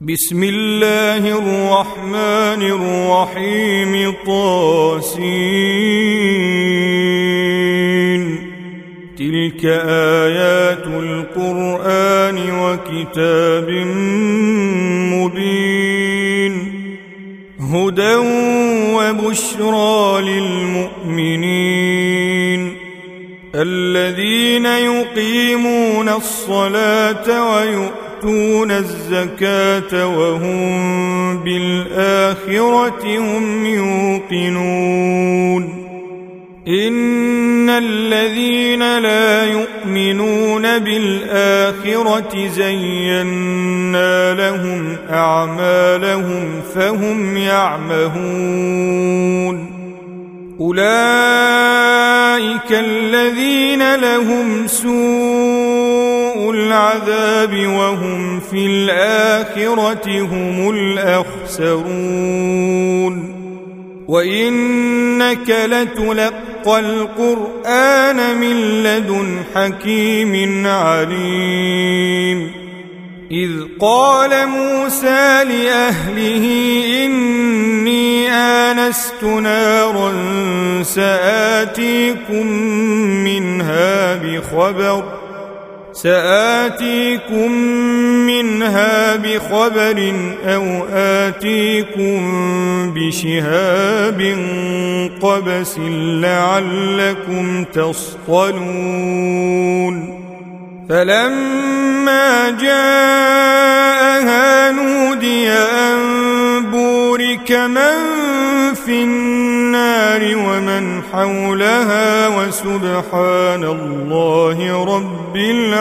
بسم الله الرحمن الرحيم طاسين تلك آيات القرآن وكتاب مبين هدى وبشرى للمؤمنين الذين يقيمون الصلاة ويؤتون الزكاة وهم بالآخرة هم يوقنون إن الذين لا يؤمنون بالآخرة زينا لهم أعمالهم فهم يعمهون أولئك الذين لهم سوء العذاب وهم في الآخرة هم الأخسرون وإنك لتلقى القرآن من لدن حكيم عليم إذ قال موسى لأهله إني آنست نارا سآتيكم منها بخبر أو آتيكم بشهاب قبس لعلكم تصطلون فلما جاءها نودي أن بورك من في النار ومن حولها وسبحان الله رب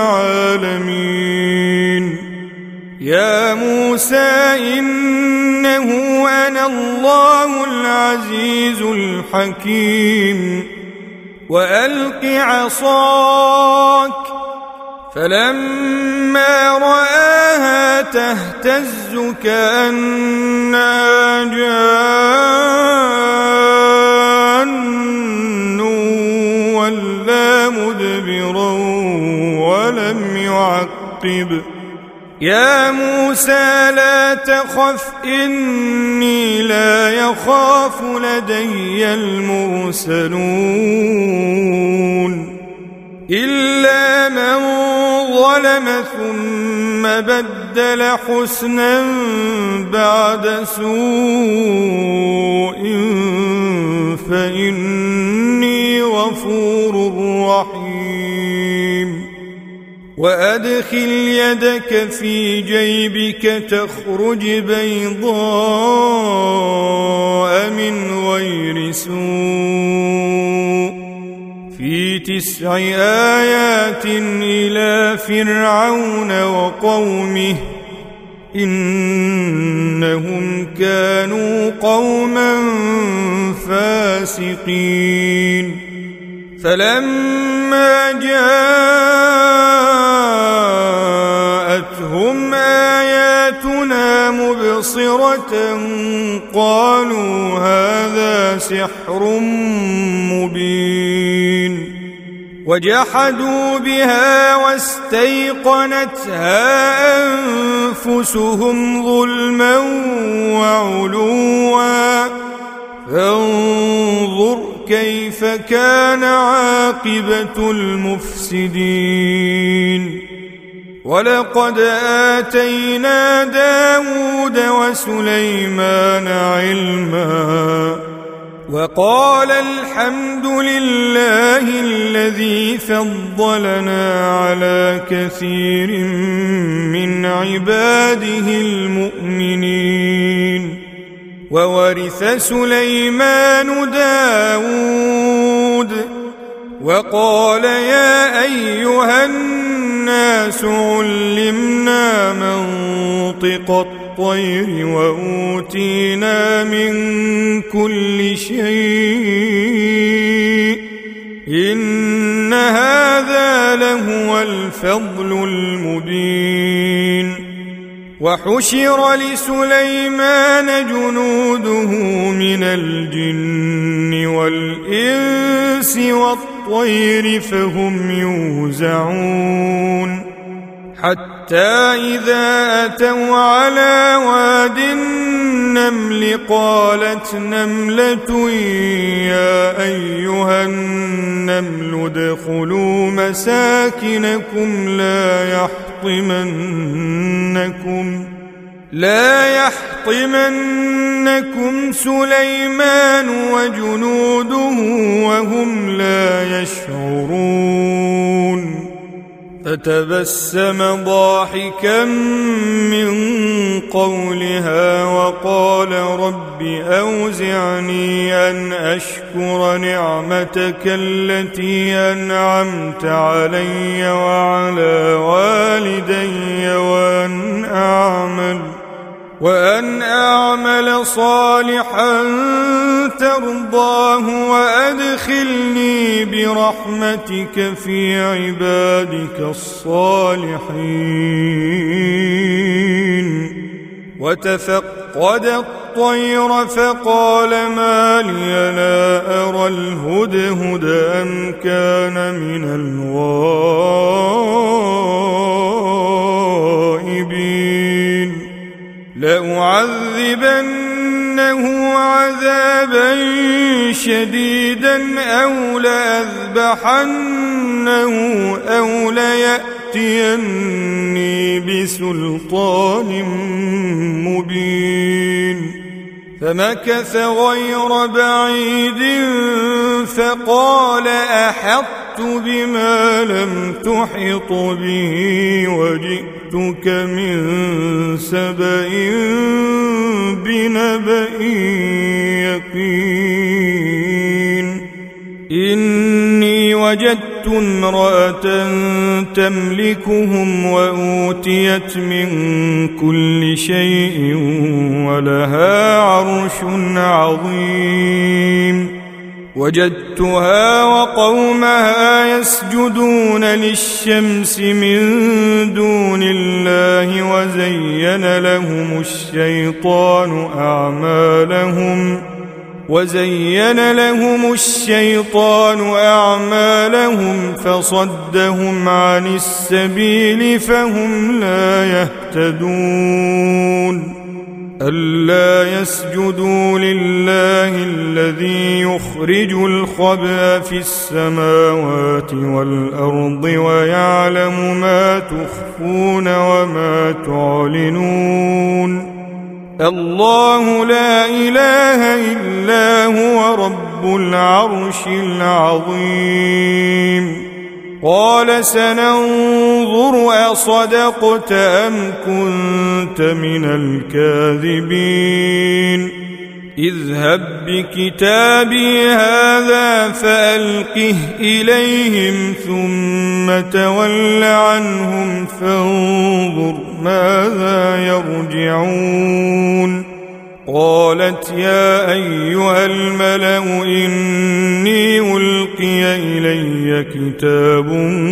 العالمين يا موسى إنه أنا الله العزيز الحكيم وألق عصاك فلما رآها تهتز كأنها جان ولا مدبرا ولم يعقب يا موسى لا تخف إني لا يخاف لدي المرسلون إلا من ظلم ثم بدل حسنا بعد سوء فإني غفور رحيم وأدخل يدك في جيبك تخرج بيضاء من غير سوء في 9 آيات إلى فرعون وقومه إنهم كانوا قوما فاسقين فلما جاءتهم آياتنا مبصرة قالوا هذا سحر مبين وجحدوا بها واستيقنتها أنفسهم ظلما وعلوا فانظر كيف كان عاقبة المفسدين ولقد آتينا داود وسليمان علما وقال الحمد لله الذي فضلنا على كثير من عباده المؤمنين وورث سليمان داود وقال يا أيها الناس علمنا منطق الطير وأوتينا من كل شيء إن هذا لهو الفضل المبين وحشر لسليمان جنوده من الجن والإنس والطير فهم يوزعون حتى إذا أتوا على واد النمل قالت نملة يا أيها النمل ادخلوا مساكنكم لا يحطمنكم سليمان وجنوده وهم لا يشعرون فتبسم ضاحكا من قولها وقال رب أوزعني أن أشكر نعمتك التي أنعمت علي وعلى والدي وأن أعمل صالحا ترضاه وأدخلني برحمتك في عبادك الصالحين وتفقد الطير فقال ما لي لا أرى الهدهد أم كان من الغائبين لأعذبنه عذابا شديدا أو لأذبحنه أو ليأتيني بسلطان مبين فمكث غير بعيد فقال أحطت بما لم تحط به وجئتك من سبأ بنبأ يقين إني وجدت امرأة تملكهم وأوتيت من كل شيء ولها عرش عظيم وجدتها وقومها يسجدون للشمس من دون الله وزين لهم الشيطان أعمالهم فصدهم عن السبيل فهم لا يهتدون ألا يسجدوا لله الذي يخرج الخبأ في السماوات والأرض ويعلم ما تخفون وما تعلنون الله لا إله إلا هو رب العرش العظيم قال سننظر أصدقت أم كنت من الكاذبين اذهب بكتابي هذا فألقه إليهم ثم تول عنهم فانظر ماذا يرجعون قالت يا أيها الملأ إني ألقي إلي كتاب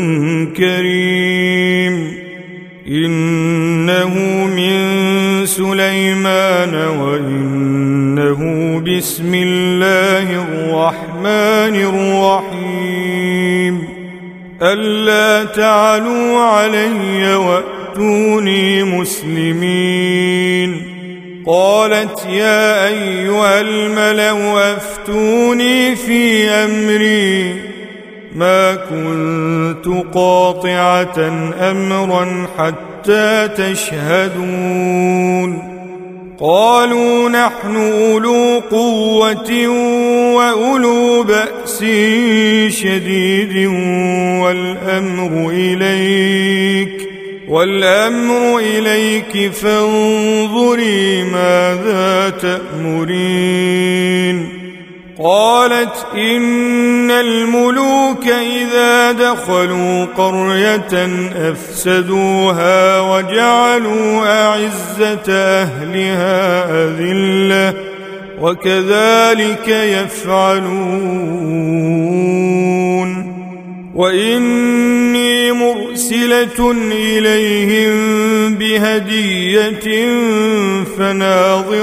كريم إنه من سليمان وإنه بسم الله الرحمن الرحيم ألا تعلوا علي وأتوني مسلمين قالت يا أيها الملأ أفتوني في أمري ما كنت قاطعة أمرا حتى تشهدون قالوا نحن أولو قوة وأولو بأس شديد والأمر إليك فانظري ماذا تأمرين قالت إن الملوك إذا دخلوا قرية أفسدوها وجعلوا أعزة أهلها أذلة وكذلك يفعلون وإني مرسلة إليهم بهدية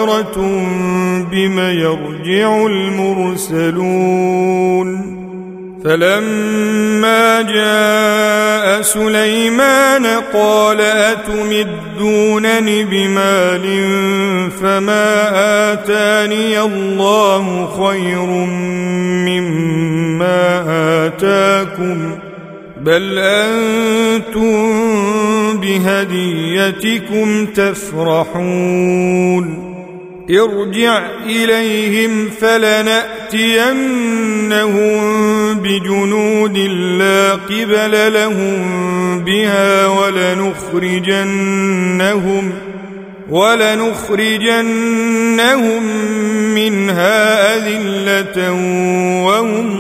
فناظرة بم يرجع المرسلون فلما جاء سليمان قال أتمدونني بمال فما آتاني الله خير مما آتاكم بل أنتم بهديتكم تفرحون ارجع إليهم فلنأتينهم بجنود لا قبل لهم بها ولنخرجنهم منها أذلة وهم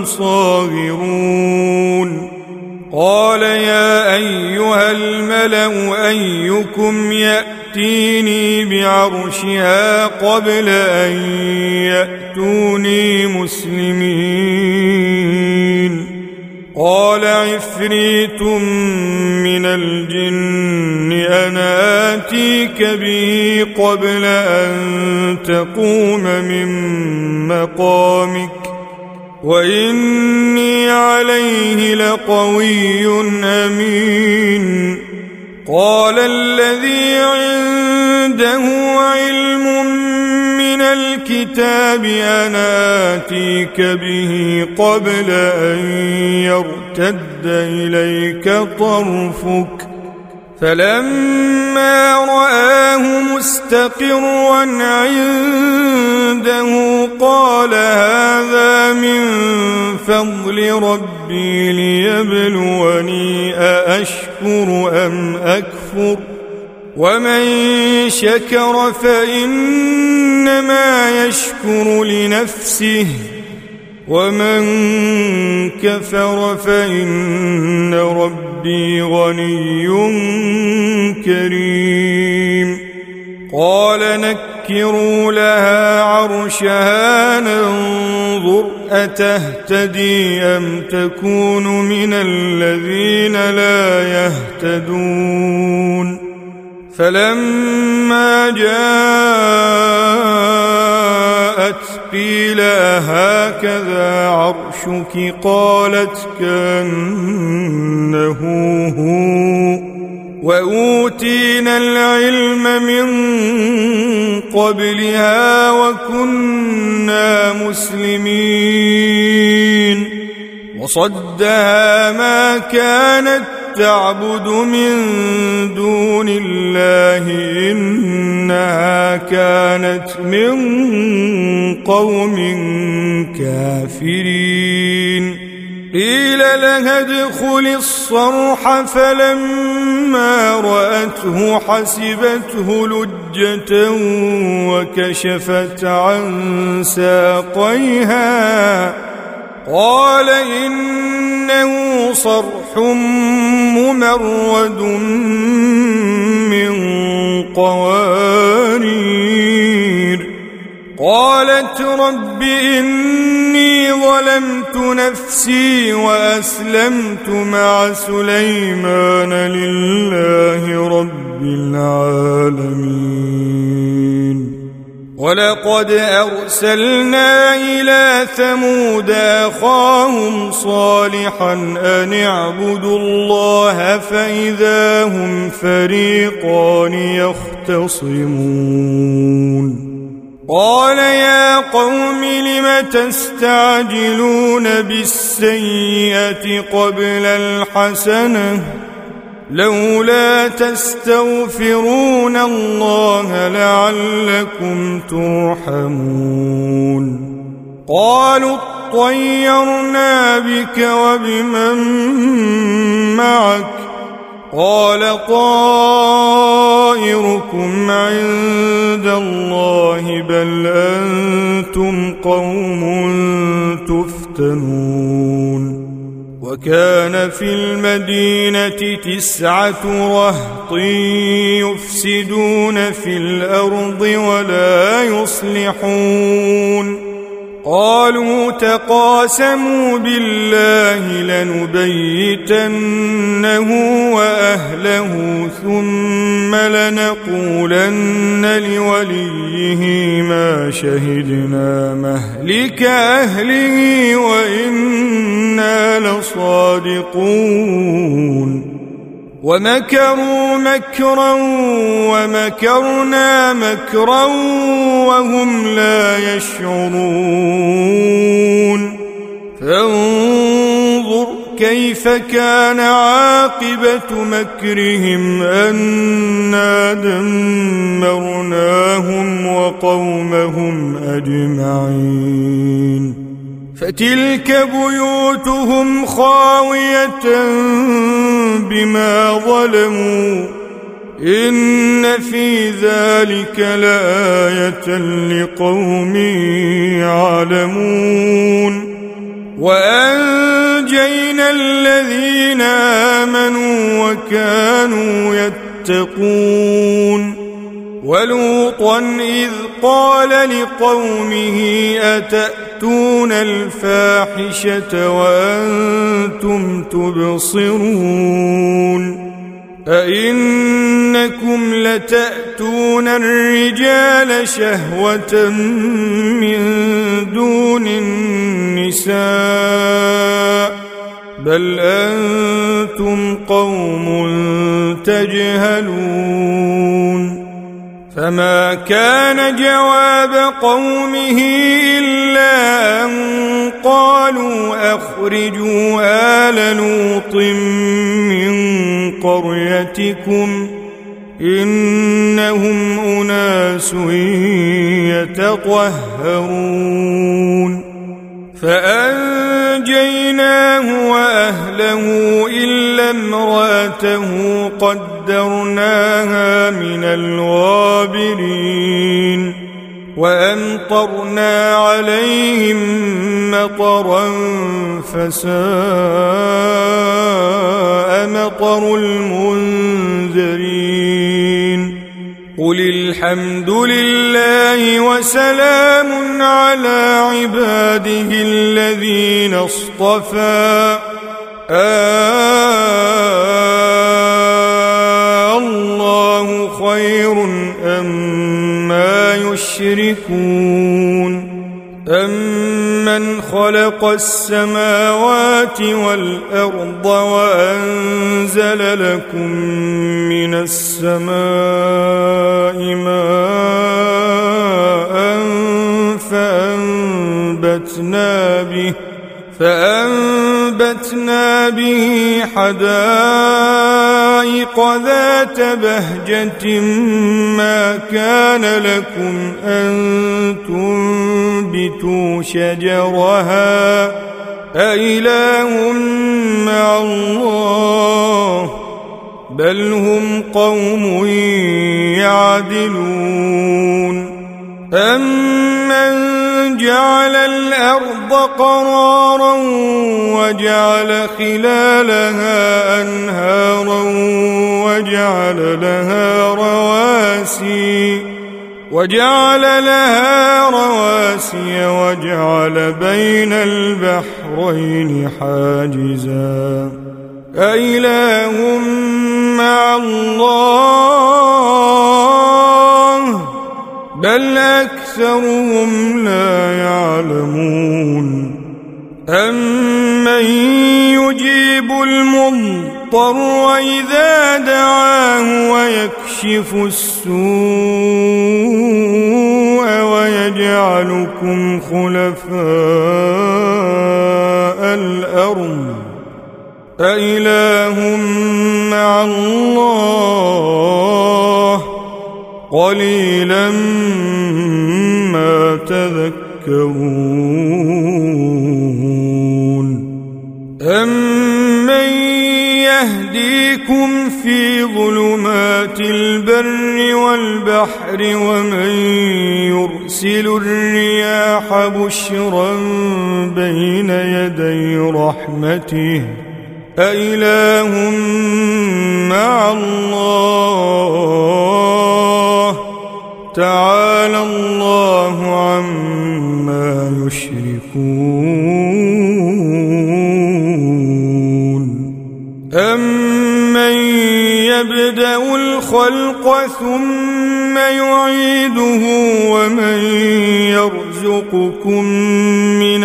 صاغرون قال يا أيها الملأ أيكم يأتيني بعرشها قبل أن يأتوني مسلمين قال عفريت من الجن أنا آتيك به قبل أن تقوم من مقامك وإني عليه لقوي أمين قال الذي عنده علم من الكتاب أنا آتيك به قبل أن يرتد إليك طرفك فلما رآه مستقرا عنده قال هذا من فضل ربي ليبلوني أأشكر أم أكفر ومن شكر فإنما يشكر لنفسه ومن كفر فإن ربي غني كريم قال نكروا لها عرشها ننظر أتهتدي أم تكون من الذين لا يهتدون فلما جاءت قيل هكذا عرشك قالت كأنه هو وأوتينا العلم من قبلها وكنا مسلمين وصدها ما كانت تعبد من دون الله إنها كانت من قوم كافرين قيل لها ادخل الصرح فلما رأته حسبته لجة وكشفت عن ساقيها قال إنه صرح ممرد من قوارير قالت رب إني ظلمت نفسي وأسلمت مع سليمان لله رب العالمين ولقد أرسلنا إلى ثمود أخاهم صالحا أن اعبدوا الله فإذا هم فريقان يختصمون قال يا قوم لم تستعجلون بالسيئة قبل الحسنة لولا تستغفرون الله لعلكم ترحمون قالوا اطيرنا بك وبمن معك قال طائركم عند الله بل أنتم قوم تفتنون وكان في المدينة 9 رهط يفسدون في الأرض ولا يصلحون قالوا تقاسموا بالله لنبيتنه وأهله ثم لنقولن لوليه ما شهدنا مهلك أهله وإنا لصادقون ومكروا مكرا ومكرنا مكرا وهم لا يشعرون فانظر كيف كان عاقبة مكرهم أنا دمرناهم وقومهم أجمعين فتلك بيوتهم خاوية بما ظلموا إن في ذلك لآية لقوم يعلمون وأنجينا الذين آمنوا وكانوا يتقون ولوطا إذ قال لقومه أتأتون الفاحشة وأنتم تبصرون أئنكم لتأتون الرجال شهوة من دون النساء بل أنتم قوم تجهلون فما كان جواب قومه إلا أن قالوا أخرجوا آل لوط من قريتكم إنهم أناس يتطهرون فأنجيناه وأهله إلا امرأته قدرناها من الغابرين وأمطرنا عليهم مطرا فساء مطر المنذرين قل الحمد لله وسلام على عباده الذين اصطفى الله خير أما يشركون أمن خلق السماوات والأرض وأنزل لكم من السماء ماء فأنبتنا به حدائق ذات بهجة ما كان لكم أن تنبتوا شجرها أإله مع الله بل هم قوم يعدلون أمن جعل الأرض قرارا وجعل خلالها أنهارا وجعل لها رواسي وجعل بين البحرين حاجزا أإله مع الله بل أكثرهم لا يعلمون أمن يجيب المضطر إذا دعاه ويكشف السوء ويجعلكم خلفاء الأرض أإله مع الله قليلا ما تذكرون أمن يهديكم في ظلمات البر والبحر ومن يرسل الرياح بشرا بين يدي رحمته أإله مع الله تعالى الله عما يشركون الخلق ثم يعيده ومن يرزقكم من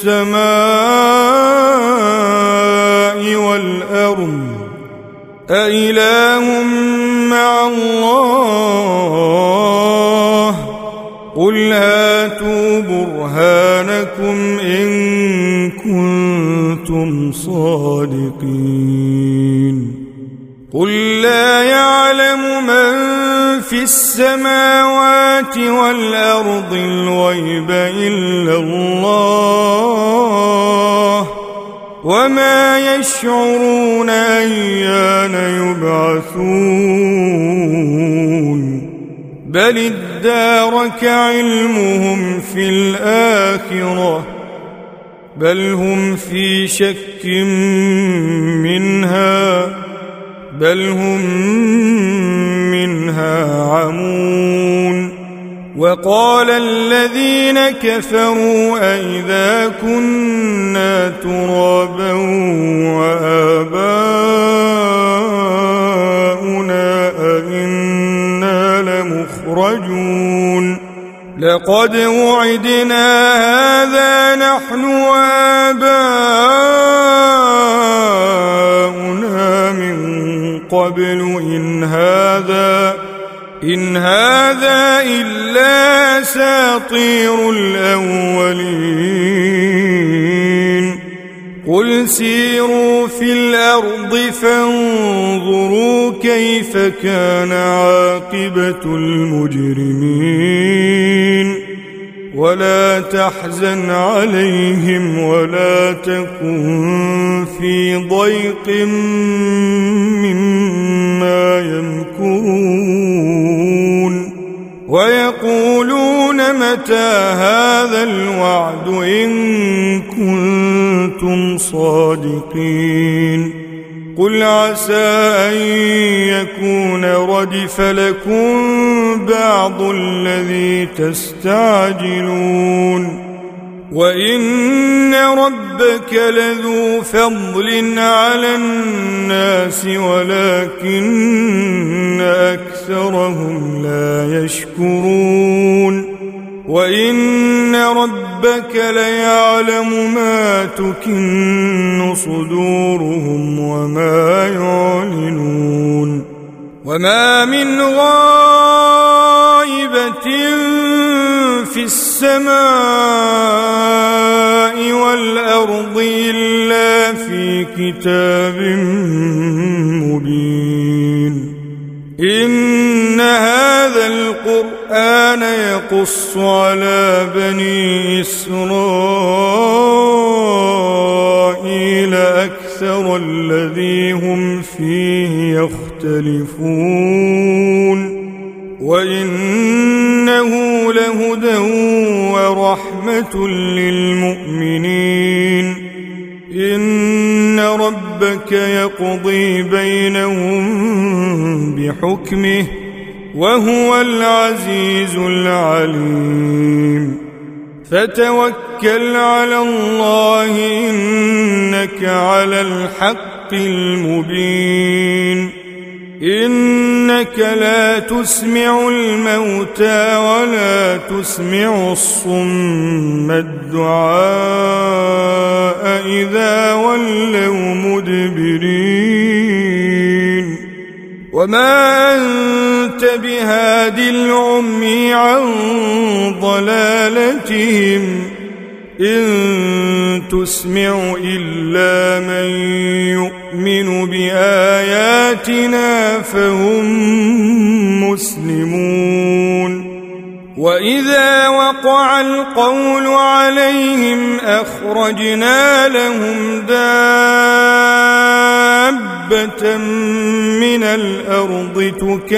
السماء والأرض أإله مع الله قل هاتوا برهانكم إن كنتم صادقين قل لا يعلم من في السماوات والأرض الغيب إلا الله وما يشعرون أيان يبعثون بل ادارك علمهم في الآخرة بل هم في شك منها بل هم منها عمون وقال الذين كفروا أئذا كنا ترابا وآباؤنا أئنا لمخرجون لقد وعدنا هذا نحن وآباؤنا من قبل إن هذا إلا أساطير الأولين قل سيروا في الأرض فانظروا كيف كان عاقبة المجرمين ولا تحزن عليهم ولا تكن في ضيق مما يمكرون ويقولون متى هذا الوعد إن كنتم صادقين قل عسى أن يكون ردف لكم بعض الذي تستعجلون وإن ربك لذو فضل على الناس ولكن أكثرهم لا يشكرون وإن ربك ليعلم ما تكن صدورهم وما يعلنون وما من غائبة في السماء والأرض إلا في كتاب مبين إن هذا القرآن يقص على بني إسرائيل أكثر الذي هم فيه يختلفون وإنه لهدى ورحمة للمؤمنين إن ربك يقضي بينهم بحكمه وهو العزيز العليم فتوكل على الله إنك على الحق المبين إنك لا تسمع الموتى ولا تسمع الصم الدعاء إذا ولوا مدبرين وما أنت بهاد العمي عن ضلالتهم إن تسمع إلا من يؤمن بآياتنا فهم مسلمون وإذا وقع القول عليهم أخرجنا لهم دابة من الأرض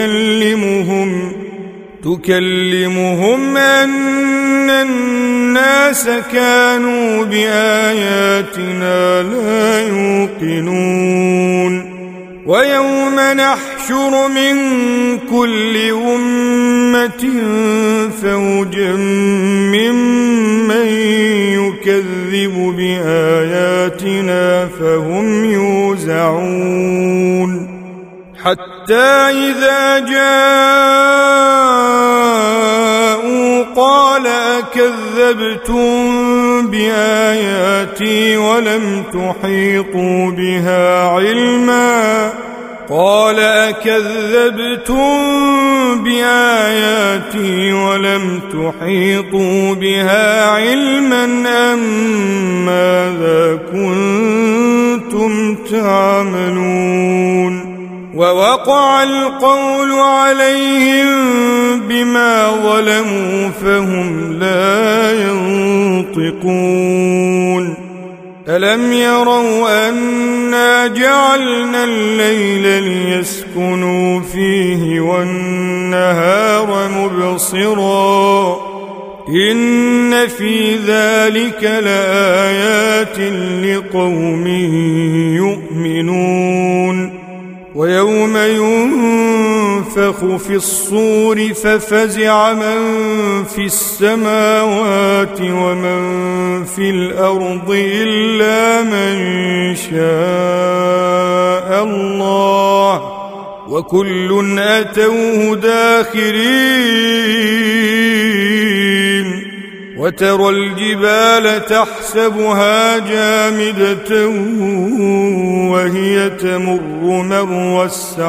تكلمهم أن الناس كانوا بآياتنا لا يوقنون ويوم نحشر من كل أمة فوجا ممن يكذب بآياتنا فهم يوزعون حتى إذا جاءوا قال أكذبتم بآياتي ولم تحيطوا بها علما قال أكذبتم بآياتي ولم تحيطوا بها علما أم ماذا كنتم تعملون ووقع القول عليهم بما ظلموا فهم لا ينطقون ألم يروا أنا جعلنا الليل ليسكنوا فيه والنهار مبصرا إن في ذلك لآيات لقوم يؤمنون ويوم ينفخ في الصور ففزع من في السماوات ومن في الأرض إلا من شاء الله وكل أتوه داخرين وترى الجبال تحسبها جامدة وهي تمر مر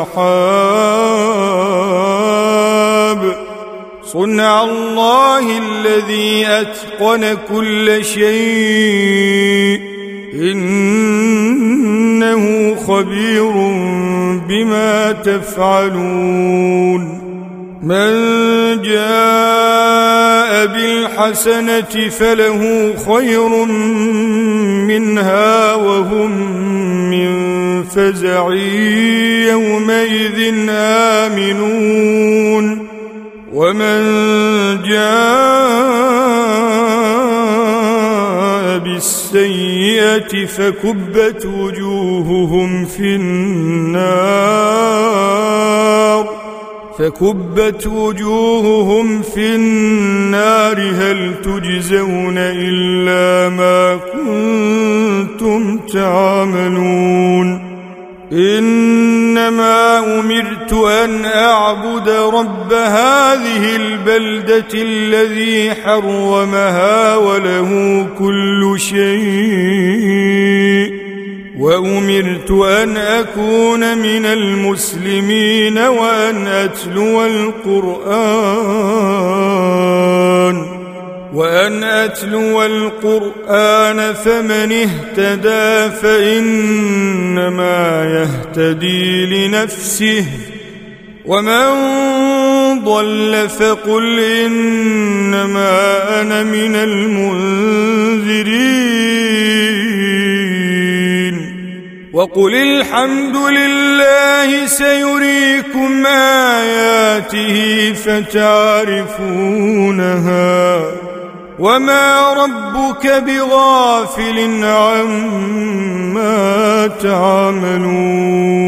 السحاب صنع الله الذي أتقن كل شيء إنه خبير بما تفعلون من جاء بالحسنة فله خير منها وهم من فزع يومئذ آمنون ومن جاء بالسيئة فكبت وجوههم في النار هل تجزون إلا ما كنتم تعملون إنما أمرت أن أعبد رب هذه البلدة الذي حرمها وله كل شيء وأمرت أن أكون من المسلمين وأن أتلو القرآن فمن اهتدى فإنما يهتدي لنفسه ومن ضل فقل إنما أنا من المنذرين وقل الحمد لله سيريكم آياته فتعرفونها وما ربك بغافل عما تعملون